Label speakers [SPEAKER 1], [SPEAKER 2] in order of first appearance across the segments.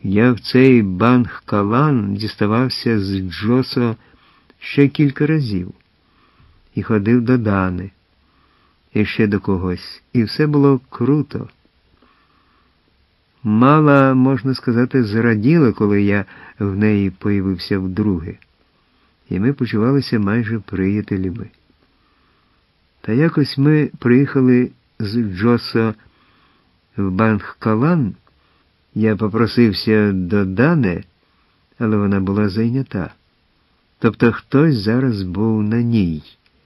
[SPEAKER 1] Я в цей Банг-Калан діставався з Джосо ще кілька разів. І ходив до Дани, і ще до когось. І все було круто. Мала, можна сказати, зраділа, коли я в неї появився вдруге. І ми почувалися майже приятелями. Та якось ми приїхали з Джосо в Банг-Калан. Я попросився до Дани, але вона була зайнята. Тобто хтось зараз був на ній.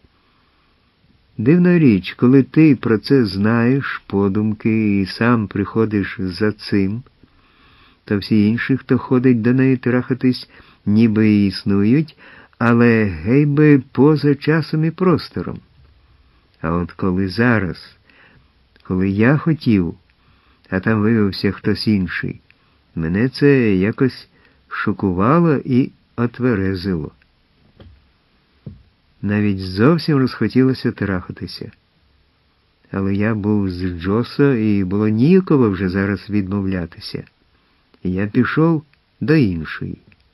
[SPEAKER 1] Дивна річ, коли ти про це знаєш подумки і сам приходиш за цим, то всі інші, хто ходить до неї трахатись, ніби і існують, але гей би поза часом і простором. А от коли зараз, коли я хотів, а там виявився хтось інший, мене це якось шокувало і отверезило. Навіть зовсім розхотілося трахатися. Але я був з Джосо, і було ніяково вже зараз відмовлятися. І я пішов до іншої.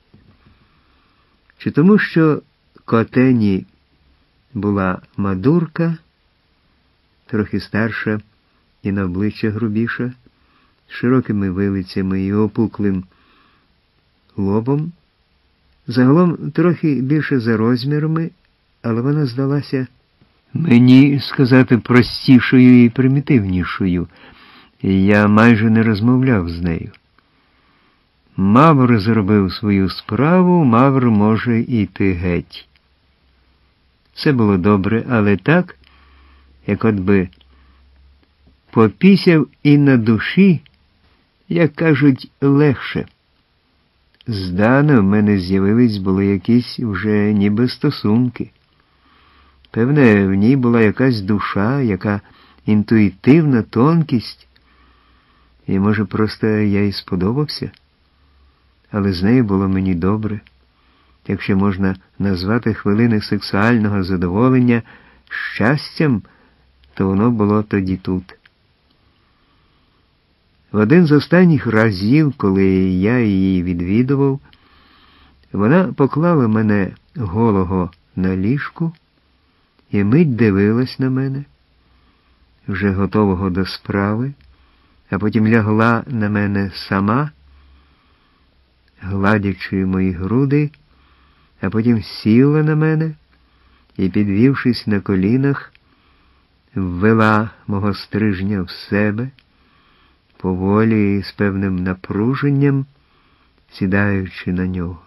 [SPEAKER 1] Чи тому, що Котені була мадурка, трохи старша і на обличчя грубіша, з широкими вилицями і опуклим лобом, загалом трохи більше за розмірами, але вона здалася мені, сказати, простішою і примітивнішою, і я майже не розмовляв з нею. Мавр зробив свою справу, Мавр може йти геть. Все було добре, але так, як от би попісяв і на душі, як кажуть, легше. З Даною в мене з'явились були якісь вже ніби стосунки. Певне, в ній була якась душа, яка інтуїтивна тонкість. І, може, просто я їй сподобався? Але з нею було мені добре. Якщо можна назвати хвилини сексуального задоволення щастям, то воно було тоді тут. В один з останніх разів, коли я її відвідував, вона поклала мене голого на ліжку і мить дивилась на мене, вже готового до справи, а потім лягла на мене сама, гладячи мої груди, а потім сіла на мене і, підвівшись на колінах, ввела мого стрижня в себе, поволі і з певним напруженням, сідаючи на нього.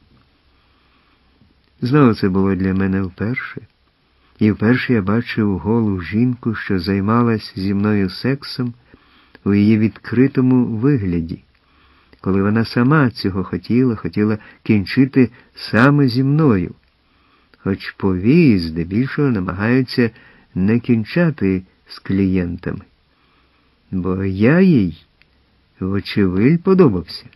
[SPEAKER 1] Знову це було для мене вперше. І вперше я бачив голу жінку, що займалась зі мною сексом у її відкритому вигляді, коли вона сама цього хотіла кінчити саме зі мною, хоч повії здебільшого намагаються не кінчати з клієнтами. Бо я їй, вочевидь, подобався.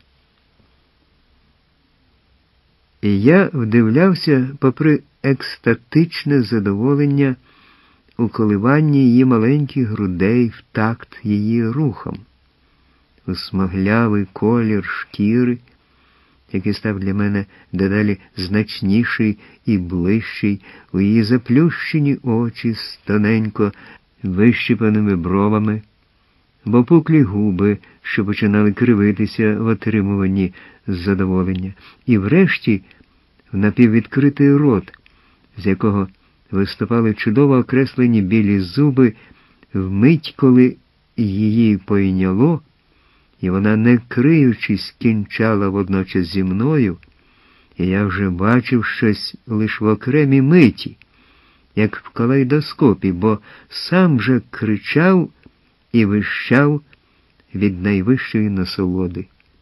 [SPEAKER 1] І я вдивлявся, попри екстатичне задоволення, у коливанні її маленьких грудей в такт її рухом, у смаглявий колір шкіри, який став для мене дедалі значніший і ближчий, у її заплющені очі з тоненько вищипаними бровами, в опуклі губи, що починали кривитися в отримуванні задоволення, і врешті в напіввідкритий рот, з якого виступали чудово окреслені білі зуби, вмить, коли її пойняло, і вона, не криючись, кінчала водночас зі мною, і я вже бачив щось лише в окремій миті, як в калейдоскопі, бо сам же кричав і вищав від найвищої насолоди.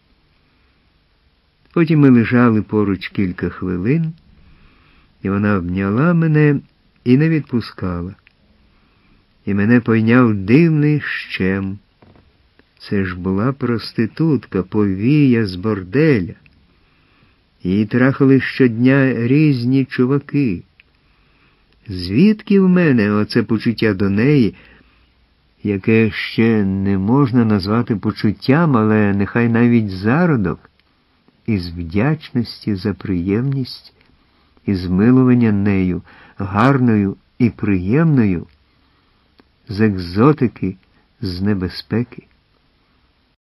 [SPEAKER 1] Потім ми лежали поруч кілька хвилин, і вона обняла мене і не відпускала. І мене пойняв дивний щем. Це ж була проститутка, повія з борделя. Її трахали щодня різні чуваки. Звідки в мене оце почуття до неї, яке ще не можна назвати почуттям, але нехай навіть зародок, із вдячності за приємність, із змилування нею, гарною і приємною, з екзотики, з небезпеки.